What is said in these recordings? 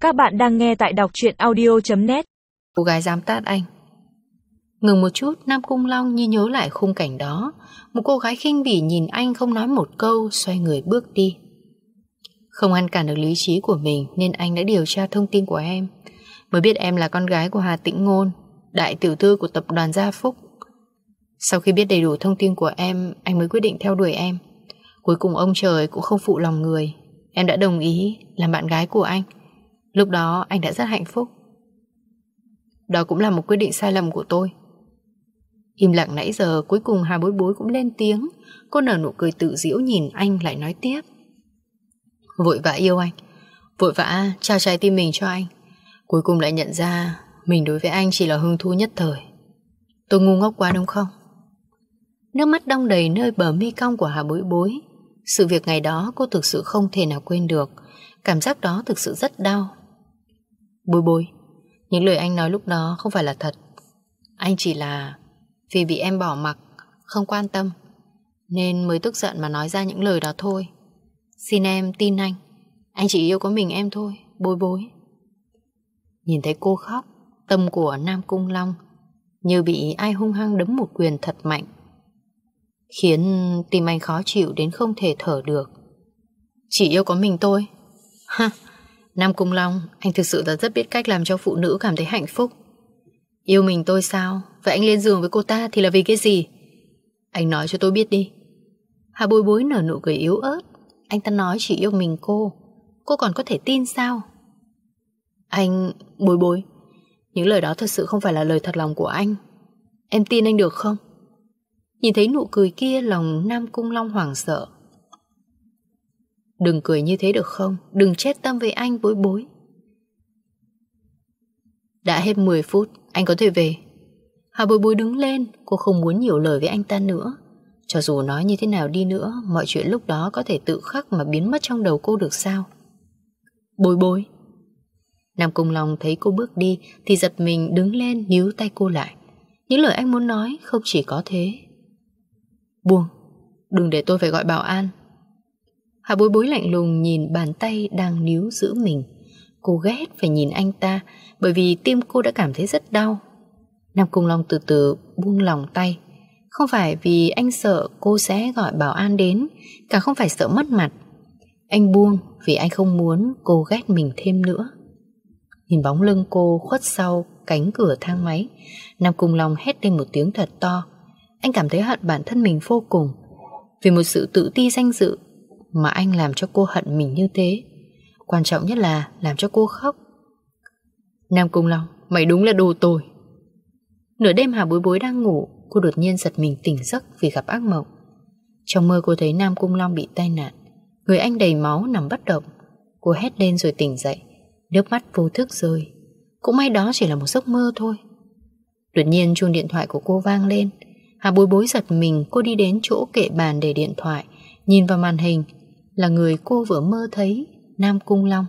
Các bạn đang nghe tại đọc truyện audio.net. Cô gái dám tát anh. Ngừng một chút, Nam Cung Long như nhớ lại khung cảnh đó. Một cô gái khinh bỉ nhìn anh không nói một câu, xoay người bước đi. Không ngăn cản được lý trí của mình nên anh đã điều tra thông tin của em. Mới biết em là con gái của Hà Tĩnh Ngôn, đại tiểu thư của tập đoàn Gia Phúc. Sau khi biết đầy đủ thông tin của em, anh mới quyết định theo đuổi em. Cuối cùng ông trời cũng không phụ lòng người. Em đã đồng ý làm bạn gái của anh. Lúc đó anh đã rất hạnh phúc. Đó cũng là một quyết định sai lầm của tôi. Im lặng nãy giờ, cuối cùng Hà Bối Bối cũng lên tiếng. Cô nở nụ cười tự giễu nhìn anh lại nói tiếp. Vội vã yêu anh, vội vã trao trái tim mình cho anh, cuối cùng lại nhận ra mình đối với anh chỉ là hứng thú nhất thời. Tôi ngu ngốc quá đúng không? Nước mắt đong đầy nơi bờ mi cong của Hà Bối Bối. Sự việc ngày đó cô thực sự không thể nào quên được. Cảm giác đó thực sự rất đau. Bối Bối, những lời anh nói lúc đó không phải là thật. Anh chỉ là vì bị em bỏ mặc, không quan tâm, nên mới tức giận mà nói ra những lời đó thôi. Xin em tin anh chỉ yêu có mình em thôi, Bối Bối. Nhìn thấy cô khóc, tâm của Nam Cung Long như bị ai hung hăng đấm một quyền thật mạnh, khiến tim anh khó chịu đến không thể thở được. Chỉ yêu có mình tôi? Ha, Nam Cung Long, anh thực sự là rất biết cách làm cho phụ nữ cảm thấy hạnh phúc. Yêu mình tôi sao? Vậy anh lên giường với cô ta thì là vì cái gì? Anh nói cho tôi biết đi. Hà Bối Bối nở nụ cười yếu ớt. Anh ta nói chỉ yêu mình cô còn có thể tin sao? Anh... Bối Bối, những lời đó thật sự không phải là lời thật lòng của anh. Em tin anh được không? Nhìn thấy nụ cười kia, lòng Nam Cung Long hoảng sợ. Đừng cười như thế được không? Đừng chết tâm với anh, Bối Bối. Đã hết 10 phút, anh có thể về. Hà Bối Bối đứng lên. Cô không muốn nhiều lời với anh ta nữa. Cho dù nói như thế nào đi nữa, mọi chuyện lúc đó có thể tự khắc mà biến mất trong đầu cô được sao? Bối Bối. Nam Cung Long thấy cô bước đi thì giật mình đứng lên, níu tay cô lại. Những lời anh muốn nói không chỉ có thế. Buông, đừng để tôi phải gọi bảo an. Hà Bối Bối lạnh lùng nhìn bàn tay đang níu giữ mình. Cô ghét phải nhìn anh ta, bởi vì tim cô đã cảm thấy rất đau. Nam Cung Long từ từ buông lòng tay. Không phải vì anh sợ cô sẽ gọi bảo an đến, càng không phải sợ mất mặt. Anh buông vì anh không muốn cô ghét mình thêm nữa. Nhìn bóng lưng cô khuất sau cánh cửa thang máy, Nam Cung Long hét lên một tiếng thật to. Anh cảm thấy hận bản thân mình vô cùng. Vì một sự tự ti danh dự mà anh làm cho cô hận mình như thế. Quan trọng nhất là làm cho cô khóc. Nam Cung Long, mày đúng là đồ tồi. Nửa đêm Hà Bối Bối đang ngủ, cô đột nhiên giật mình tỉnh giấc vì gặp ác mộng. Trong mơ cô thấy Nam Cung Long bị tai nạn, người anh đầy máu nằm bất động. Cô hét lên rồi tỉnh dậy, nước mắt vô thức rơi. Cũng may đó chỉ là một giấc mơ thôi. Đột nhiên chuông điện thoại của cô vang lên. Hà Bối Bối giật mình. Cô đi đến chỗ kệ bàn để điện thoại, nhìn vào màn hình là người cô vừa mơ thấy, Nam Cung Long.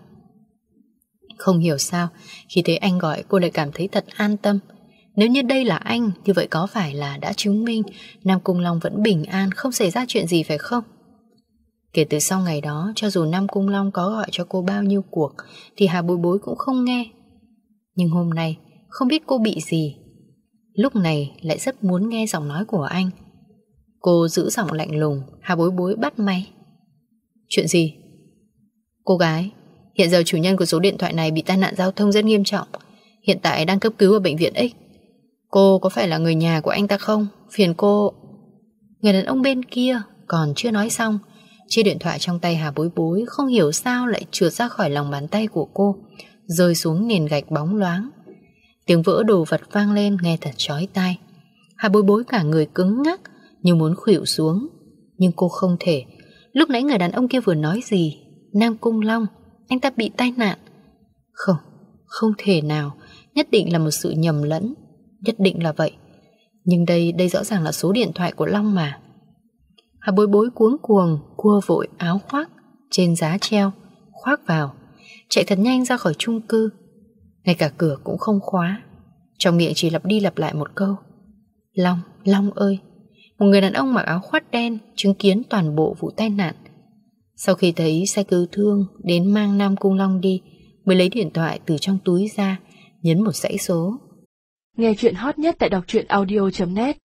Không hiểu sao khi thấy anh gọi cô lại cảm thấy thật an tâm. Nếu như đây là anh, như vậy có phải là đã chứng minh Nam Cung Long vẫn bình an, không xảy ra chuyện gì phải không? Kể từ sau ngày đó, cho dù Nam Cung Long có gọi cho cô bao nhiêu cuộc thì Hà Bối Bối cũng không nghe. Nhưng hôm nay không biết cô bị gì, lúc này lại rất muốn nghe giọng nói của anh. Cô giữ giọng lạnh lùng. Hà Bối Bối bắt máy. Chuyện gì? Cô gái, hiện giờ chủ nhân của số điện thoại này bị tai nạn giao thông rất nghiêm trọng, hiện tại đang cấp cứu ở bệnh viện X. Cô có phải là người nhà của anh ta không? Phiền cô... Người đàn ông bên kia còn chưa nói xong, chiếc điện thoại trong tay Hà Bối Bối không hiểu sao lại trượt ra khỏi lòng bàn tay của cô, rơi xuống nền gạch bóng loáng. Tiếng vỡ đồ vật vang lên nghe thật chói tai. Hà Bối Bối cả người cứng ngắc như muốn khuỵu xuống. Nhưng cô không thể. Lúc nãy người đàn ông kia vừa nói gì? Nam Cung Long, anh ta bị tai nạn. Không, không thể nào. Nhất định là một sự nhầm lẫn. Nhất định là vậy. Nhưng đây rõ ràng là số điện thoại của Long mà. Hà Bối Bối cuống cuồng cua vội áo khoác trên giá treo, khoác vào, chạy thật nhanh ra khỏi chung cư. Ngay cả cửa cũng không khóa, trong miệng chỉ lặp đi lặp lại một câu: Long, Long ơi. Một người đàn ông mặc áo khoác đen chứng kiến toàn bộ vụ tai nạn. Sau khi thấy xe cứu thương đến mang Nam Cung Long đi, mới lấy điện thoại từ trong túi ra, nhấn một dãy số. Nghe chuyện hot nhất tại đọc truyện audio.net